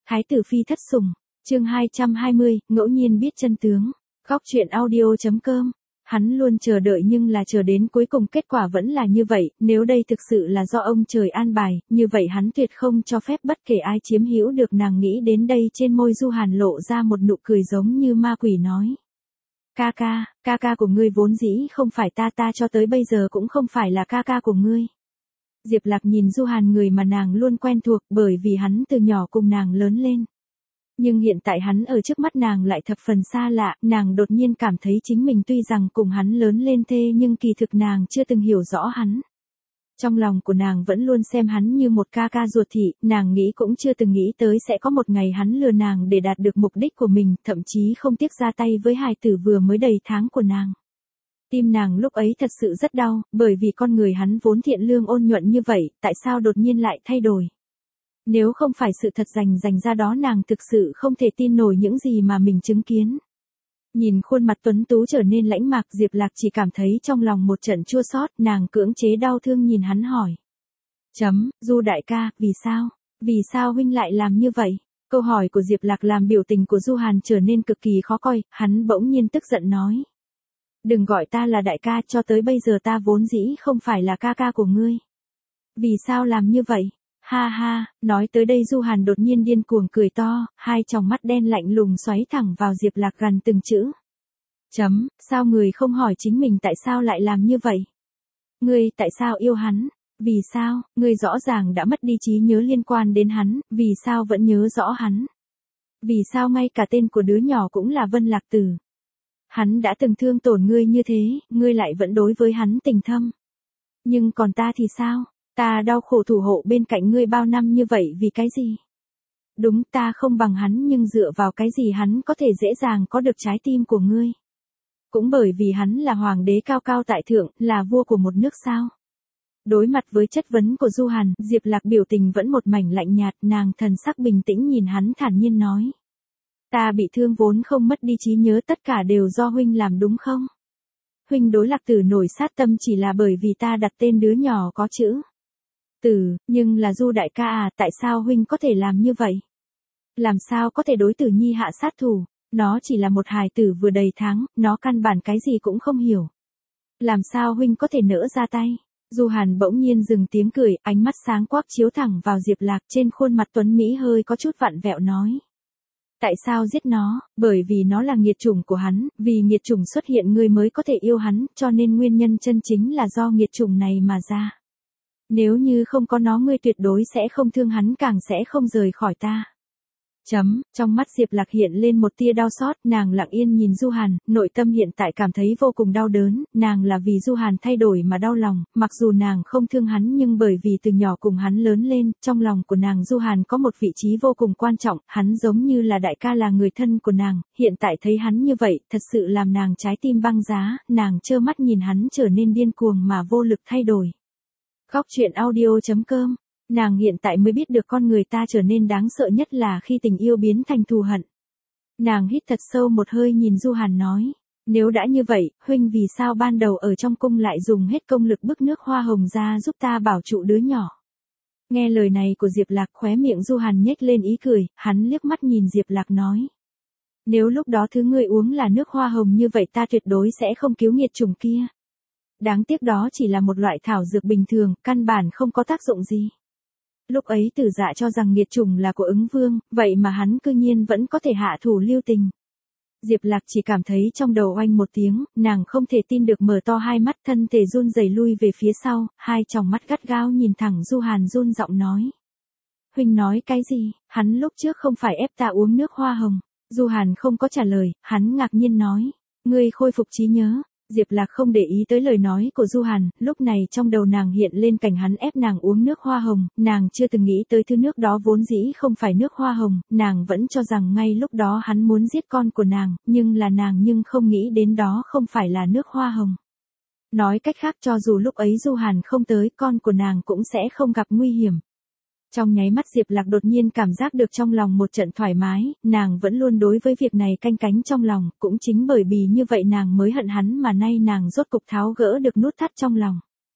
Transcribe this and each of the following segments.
Thái tử phi thất sủng, chương 220, ngẫu nhiên biết chân tướng. Góc truyện audio.com. Hắn luôn chờ đợi nhưng là chờ đến cuối cùng kết quả vẫn là như vậy, nếu đây thực sự là do ông trời an bài, như vậy hắn tuyệt không cho phép bất kể ai chiếm hữu được nàng. Nghĩ đến đây trên môi Du Hàn lộ ra một nụ cười giống như ma quỷ nói. Ca ca của ngươi vốn dĩ không phải ta cho tới bây giờ cũng không phải là ca ca của ngươi. Diệp Lạc nhìn Du Hàn, người mà nàng luôn quen thuộc bởi vì hắn từ nhỏ cùng nàng lớn lên. Nhưng hiện tại hắn ở trước mắt nàng lại thập phần xa lạ, nàng đột nhiên cảm thấy chính mình tuy rằng cùng hắn lớn lên thê nhưng kỳ thực nàng chưa từng hiểu rõ hắn. Trong lòng của nàng vẫn luôn xem hắn như một ca ca ruột thịt, nàng nghĩ cũng chưa từng nghĩ tới sẽ có một ngày hắn lừa nàng để đạt được mục đích của mình, thậm chí không tiếc ra tay với hài tử vừa mới đầy tháng của nàng. Tim nàng lúc ấy thật sự rất đau, bởi vì con người hắn vốn thiện lương ôn nhuận như vậy, tại sao đột nhiên lại thay đổi? Nếu không phải sự thật dành ra đó, nàng thực sự không thể tin nổi những gì mà mình chứng kiến. Nhìn khuôn mặt tuấn tú trở nên lãnh mạc, Diệp Lạc chỉ cảm thấy trong lòng một trận chua xót, nàng cưỡng chế đau thương nhìn hắn hỏi. Du đại ca, vì sao huynh lại làm như vậy? Câu hỏi của Diệp Lạc làm biểu tình của Du Hàn trở nên cực kỳ khó coi, hắn bỗng nhiên tức giận nói. Đừng gọi ta là đại ca, cho tới bây giờ ta vốn dĩ không phải là ca ca của ngươi. Vì sao làm như vậy? Ha, nói tới đây Du Hàn đột nhiên điên cuồng cười to, hai tròng mắt đen lạnh lùng xoáy thẳng vào Diệp Lạc gần từng chữ. Sao người không hỏi chính mình tại sao lại làm như vậy? Ngươi tại sao yêu hắn? Vì sao, ngươi rõ ràng đã mất đi trí nhớ liên quan đến hắn, vì sao vẫn nhớ rõ hắn? Vì sao ngay cả tên của đứa nhỏ cũng là Vân Lạc Tử? Hắn đã từng thương tổn ngươi như thế, ngươi lại vẫn đối với hắn tình thâm. Nhưng còn ta thì sao? Ta đau khổ thủ hộ bên cạnh ngươi bao năm như vậy vì cái gì? Đúng, ta không bằng hắn, nhưng dựa vào cái gì hắn có thể dễ dàng có được trái tim của ngươi? Cũng bởi vì hắn là hoàng đế cao cao tại thượng, là vua của một nước sao? Đối mặt với chất vấn của Du Hàn, Diệp Lạc biểu tình vẫn một mảnh lạnh nhạt, nàng thần sắc bình tĩnh nhìn hắn thản nhiên nói. Ta bị thương vốn không mất đi trí nhớ, tất cả đều do huynh làm đúng không? Huynh đối Lạc Tử nổi sát tâm chỉ là bởi vì ta đặt tên đứa nhỏ có chữ Tử, nhưng là Du đại ca à, tại sao huynh có thể làm như vậy? Làm sao có thể đối Tử Nhi hạ sát thủ? Nó chỉ là một hài tử vừa đầy tháng, nó căn bản cái gì cũng không hiểu. Làm sao huynh có thể nỡ ra tay? Du Hàn bỗng nhiên dừng tiếng cười, ánh mắt sáng quắc chiếu thẳng vào Diệp Lạc, trên khuôn mặt tuấn mỹ hơi có chút vặn vẹo nói. Tại sao giết nó? Bởi vì nó là nghiệt chủng của hắn, vì nghiệt chủng xuất hiện ngươi mới có thể yêu hắn, cho nên nguyên nhân chân chính là do nghiệt chủng này mà ra. Nếu như không có nó ngươi tuyệt đối sẽ không thương hắn, càng sẽ không rời khỏi ta. Trong mắt Diệp Lạc hiện lên một tia đau xót, nàng lặng yên nhìn Du Hàn, nội tâm hiện tại cảm thấy vô cùng đau đớn, nàng là vì Du Hàn thay đổi mà đau lòng, mặc dù nàng không thương hắn nhưng bởi vì từ nhỏ cùng hắn lớn lên, trong lòng của nàng Du Hàn có một vị trí vô cùng quan trọng, hắn giống như là đại ca, là người thân của nàng, hiện tại thấy hắn như vậy, thật sự làm nàng trái tim băng giá, nàng trơ mắt nhìn hắn trở nên điên cuồng mà vô lực thay đổi. Góc truyện audio.com. Nàng hiện tại mới biết được con người ta trở nên đáng sợ nhất là khi tình yêu biến thành thù hận. Nàng hít thật sâu một hơi nhìn Du Hàn nói. Nếu đã như vậy, huynh vì sao ban đầu ở trong cung lại dùng hết công lực bức nước hoa hồng ra giúp ta bảo trụ đứa nhỏ? Nghe lời này của Diệp Lạc, khóe miệng Du Hàn nhếch lên ý cười, hắn liếc mắt nhìn Diệp Lạc nói. Nếu lúc đó thứ ngươi uống là nước hoa hồng như vậy ta tuyệt đối sẽ không cứu nghiệt chủng kia. Đáng tiếc đó chỉ là một loại thảo dược bình thường, căn bản không có tác dụng gì. Lúc ấy Tử Dạ cho rằng nghiệt chủng là của Ứng Vương, vậy mà hắn cư nhiên vẫn có thể hạ thủ lưu tình. Diệp Lạc chỉ cảm thấy trong đầu oanh một tiếng, nàng không thể tin được mở to hai mắt, thân thể run rẩy lui về phía sau, hai tròng mắt gắt gao nhìn thẳng Du Hàn, run giọng nói. Huynh nói cái gì? Hắn lúc trước không phải ép ta uống nước hoa hồng. Du Hàn không có trả lời, hắn ngạc nhiên nói. Ngươi khôi phục trí nhớ. Diệp Lạc không để ý tới lời nói của Du Hàn, lúc này trong đầu nàng hiện lên cảnh hắn ép nàng uống nước hoa hồng, nàng chưa từng nghĩ tới thứ nước đó vốn dĩ không phải nước hoa hồng, nàng vẫn cho rằng ngay lúc đó hắn muốn giết con của nàng, nhưng không nghĩ đến đó không phải là nước hoa hồng. Nói cách khác, cho dù lúc ấy Du Hàn không tới, con của nàng cũng sẽ không gặp nguy hiểm. Trong nháy mắt Diệp Lạc đột nhiên cảm giác được trong lòng một trận thoải mái, nàng vẫn luôn đối với việc này canh cánh trong lòng, cũng chính bởi vì như vậy nàng mới hận hắn mà nay nàng rốt cục tháo gỡ được nút thắt trong lòng.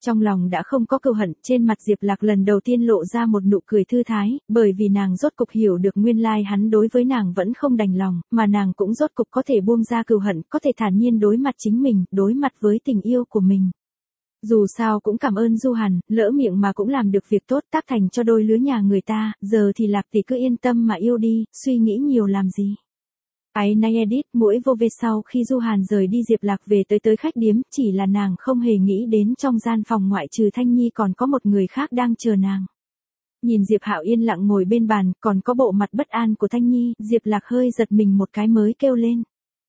Trong lòng đã không có cừu hận, trên mặt Diệp Lạc lần đầu tiên lộ ra một nụ cười thư thái, bởi vì nàng rốt cục hiểu được nguyên lai hắn đối với nàng vẫn không đành lòng, mà nàng cũng rốt cục có thể buông ra cừu hận, có thể thản nhiên đối mặt chính mình, đối mặt với tình yêu của mình. Dù sao cũng cảm ơn Du Hàn, lỡ miệng mà cũng làm được việc tốt tác thành cho đôi lứa nhà người ta, giờ thì Lạc tỷ cứ yên tâm mà yêu đi, suy nghĩ nhiều làm gì. Ái nay edit mỗi vô về sau khi Du Hàn rời đi Diệp Lạc về tới khách điếm, chỉ là nàng không hề nghĩ đến trong gian phòng ngoại trừ Thanh Nhi còn có một người khác đang chờ nàng. Nhìn Diệp Hạo yên lặng ngồi bên bàn, còn có bộ mặt bất an của Thanh Nhi, Diệp Lạc hơi giật mình một cái mới kêu lên.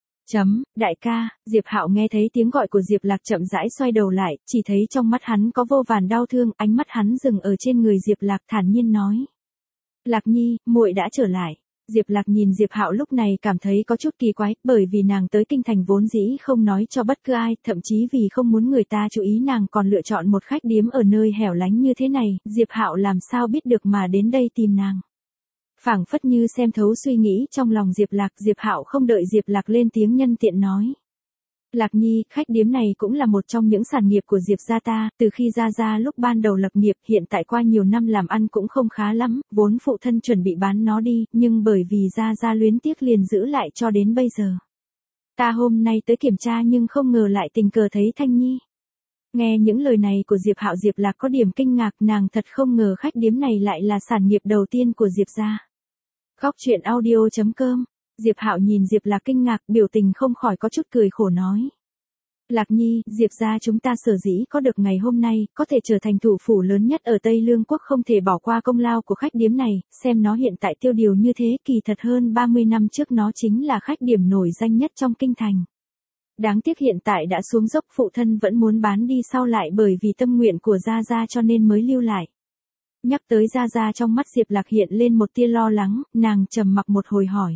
Đại ca, Diệp Hạo nghe thấy tiếng gọi của Diệp Lạc chậm rãi xoay đầu lại, chỉ thấy trong mắt hắn có vô vàn đau thương, ánh mắt hắn dừng ở trên người Diệp Lạc thản nhiên nói. Lạc Nhi, muội đã trở lại. Diệp Lạc nhìn Diệp Hạo lúc này cảm thấy có chút kỳ quái, bởi vì nàng tới kinh thành vốn dĩ không nói cho bất cứ ai, thậm chí vì không muốn người ta chú ý nàng còn lựa chọn một khách điếm ở nơi hẻo lánh như thế này, Diệp Hạo làm sao biết được mà đến đây tìm nàng. Phảng phất như xem thấu suy nghĩ trong lòng Diệp Lạc, Diệp Hạo không đợi Diệp Lạc lên tiếng nhân tiện nói. Lạc Nhi, khách điếm này cũng là một trong những sản nghiệp của Diệp gia ta, từ khi gia lúc ban đầu lập nghiệp, hiện tại qua nhiều năm làm ăn cũng không khá lắm, vốn phụ thân chuẩn bị bán nó đi, nhưng bởi vì gia luyến tiếc liền giữ lại cho đến bây giờ. Ta hôm nay tới kiểm tra nhưng không ngờ lại tình cờ thấy Thanh Nhi. Nghe những lời này của Diệp Hạo, Diệp Lạc có điểm kinh ngạc, nàng thật không ngờ khách điếm này lại là sản nghiệp đầu tiên của Diệp gia. Khóc chuyện audio.com. Diệp Hạo nhìn Diệp Lạc kinh ngạc, biểu tình không khỏi có chút cười khổ nói. Lạc Nhi, Diệp gia chúng ta sở dĩ có được ngày hôm nay, có thể trở thành thủ phủ lớn nhất ở Tây Lương quốc, không thể bỏ qua công lao của khách điếm này, xem nó hiện tại tiêu điều như thế, kỳ thật hơn 30 năm trước nó chính là khách điểm nổi danh nhất trong kinh thành. Đáng tiếc hiện tại đã xuống dốc, phụ thân vẫn muốn bán đi sau lại bởi vì tâm nguyện của gia cho nên mới lưu lại. Nhắc tới gia trong mắt Diệp Lạc hiện lên một tia lo lắng, nàng trầm mặc một hồi hỏi.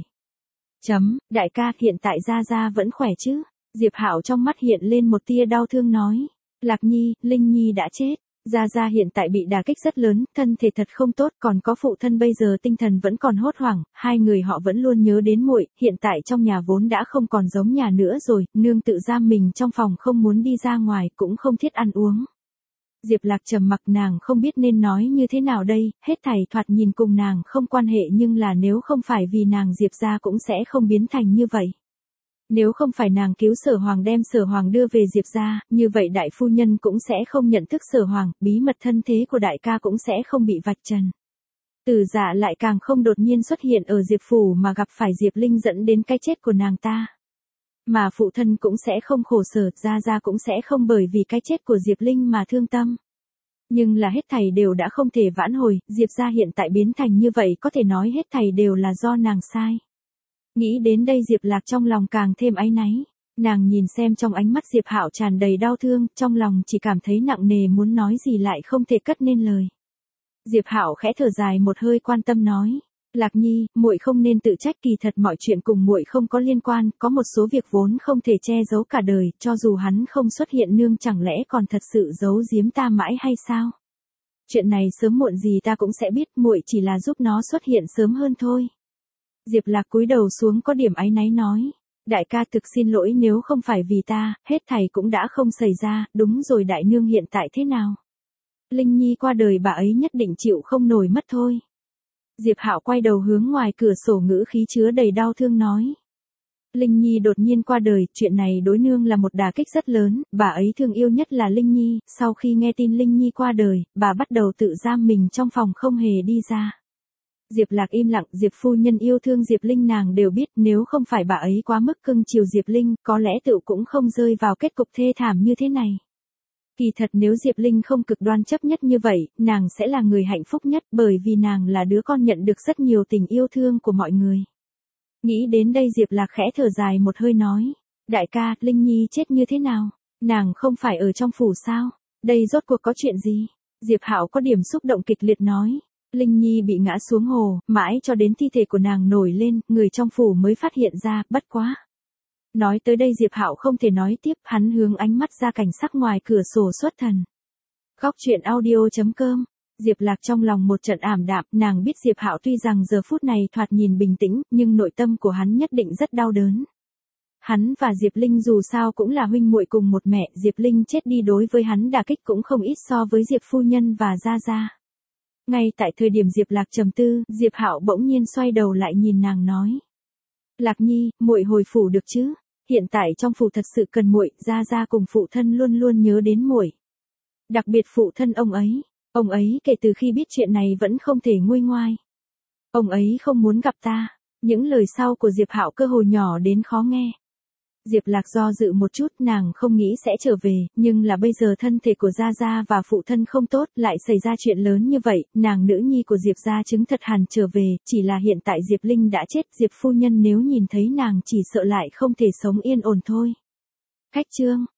Đại ca, hiện tại gia vẫn khỏe chứ? Diệp Hạo trong mắt hiện lên một tia đau thương nói. Lạc Nhi, Linh Nhi đã chết. Gia hiện tại bị đả kích rất lớn, thân thể thật không tốt, còn có phụ thân bây giờ tinh thần vẫn còn hốt hoảng, hai người họ vẫn luôn nhớ đến muội, hiện tại trong nhà vốn đã không còn giống nhà nữa rồi, nương tự giam mình trong phòng không muốn đi ra ngoài, cũng không thiết ăn uống. Diệp Lạc trầm mặc, nàng không biết nên nói như thế nào đây, hết thảy thoạt nhìn cùng nàng không quan hệ nhưng là nếu không phải vì nàng Diệp gia cũng sẽ không biến thành như vậy. Nếu không phải nàng cứu Sở Hoàng đem Sở Hoàng đưa về Diệp gia, như vậy đại phu nhân cũng sẽ không nhận thức Sở Hoàng, bí mật thân thế của đại ca cũng sẽ không bị vạch trần. Tử Dạ lại càng không đột nhiên xuất hiện ở Diệp phủ mà gặp phải Diệp Linh dẫn đến cái chết của nàng ta. Mà phụ thân cũng sẽ không khổ sở, gia cũng sẽ không bởi vì cái chết của Diệp Linh mà thương tâm. Nhưng là hết thảy đều đã không thể vãn hồi, Diệp gia hiện tại biến thành như vậy có thể nói hết thảy đều là do nàng sai. Nghĩ đến đây Diệp Lạc trong lòng càng thêm áy náy. Nàng nhìn xem trong ánh mắt Diệp Hạo tràn đầy đau thương, trong lòng chỉ cảm thấy nặng nề muốn nói gì lại không thể cất nên lời. Diệp Hạo khẽ thở dài một hơi quan tâm nói. Lạc Nhi, muội không nên tự trách, kỳ thật mọi chuyện cùng muội không có liên quan, có một số việc vốn không thể che giấu cả đời, cho dù hắn không xuất hiện nương chẳng lẽ còn thật sự giấu giếm ta mãi hay sao? Chuyện này sớm muộn gì ta cũng sẽ biết, muội chỉ là giúp nó xuất hiện sớm hơn thôi. Diệp Lạc cúi đầu xuống có điểm áy náy nói. Đại ca thực xin lỗi, nếu không phải vì ta, hết thảy cũng đã không xảy ra, đúng rồi, đại nương hiện tại thế nào? Linh Nhi qua đời bà ấy nhất định chịu không nổi mất thôi. Diệp Hạo quay đầu hướng ngoài cửa sổ, ngữ khí chứa đầy đau thương nói. Linh Nhi đột nhiên qua đời, chuyện này đối nương là một đả kích rất lớn, bà ấy thương yêu nhất là Linh Nhi, sau khi nghe tin Linh Nhi qua đời, bà bắt đầu tự giam mình trong phòng không hề đi ra. Diệp Lạc im lặng, Diệp phu nhân yêu thương Diệp Linh nàng đều biết, nếu không phải bà ấy quá mức cưng chiều Diệp Linh, có lẽ tự cũng không rơi vào kết cục thê thảm như thế này. Kỳ thật nếu Diệp Linh không cực đoan chấp nhất như vậy, nàng sẽ là người hạnh phúc nhất, bởi vì nàng là đứa con nhận được rất nhiều tình yêu thương của mọi người. Nghĩ đến đây Diệp Lạc khẽ thở dài một hơi nói. Đại ca, Linh Nhi chết như thế nào? Nàng không phải ở trong phủ sao? Đây rốt cuộc có chuyện gì? Diệp Hạo có điểm xúc động kịch liệt nói. Linh Nhi bị ngã xuống hồ, mãi cho đến thi thể của nàng nổi lên, người trong phủ mới phát hiện ra, bất quá. Nói tới đây Diệp Hạo không thể nói tiếp, hắn hướng ánh mắt ra cảnh sắc ngoài cửa sổ xuất thần. Khóc chuyện audio.com. Diệp Lạc trong lòng một trận ảm đạm, nàng biết Diệp Hạo tuy rằng giờ phút này thoạt nhìn bình tĩnh, nhưng nội tâm của hắn nhất định rất đau đớn. Hắn và Diệp Linh dù sao cũng là huynh muội cùng một mẹ, Diệp Linh chết đi đối với hắn đả kích cũng không ít so với Diệp phu nhân và Gia Gia. Ngay tại thời điểm Diệp Lạc trầm tư, Diệp Hạo bỗng nhiên xoay đầu lại nhìn nàng nói. Lạc Nhi, muội hồi phủ được chứ? Hiện tại trong phủ thật sự cần muội, Gia Gia cùng phụ thân luôn luôn nhớ đến muội. Đặc biệt phụ thân ông ấy kể từ khi biết chuyện này vẫn không thể nguôi ngoai. Ông ấy không muốn gặp ta. Những lời sau của Diệp Hạo cơ hồ nhỏ đến khó nghe. Diệp Lạc do dự một chút, nàng không nghĩ sẽ trở về, nhưng là bây giờ thân thể của Gia Gia và phụ thân không tốt, lại xảy ra chuyện lớn như vậy, nàng nữ nhi của Diệp gia chứng thật hẳn trở về, chỉ là hiện tại Diệp Linh đã chết, Diệp phu nhân nếu nhìn thấy nàng chỉ sợ lại không thể sống yên ổn thôi. Khách chương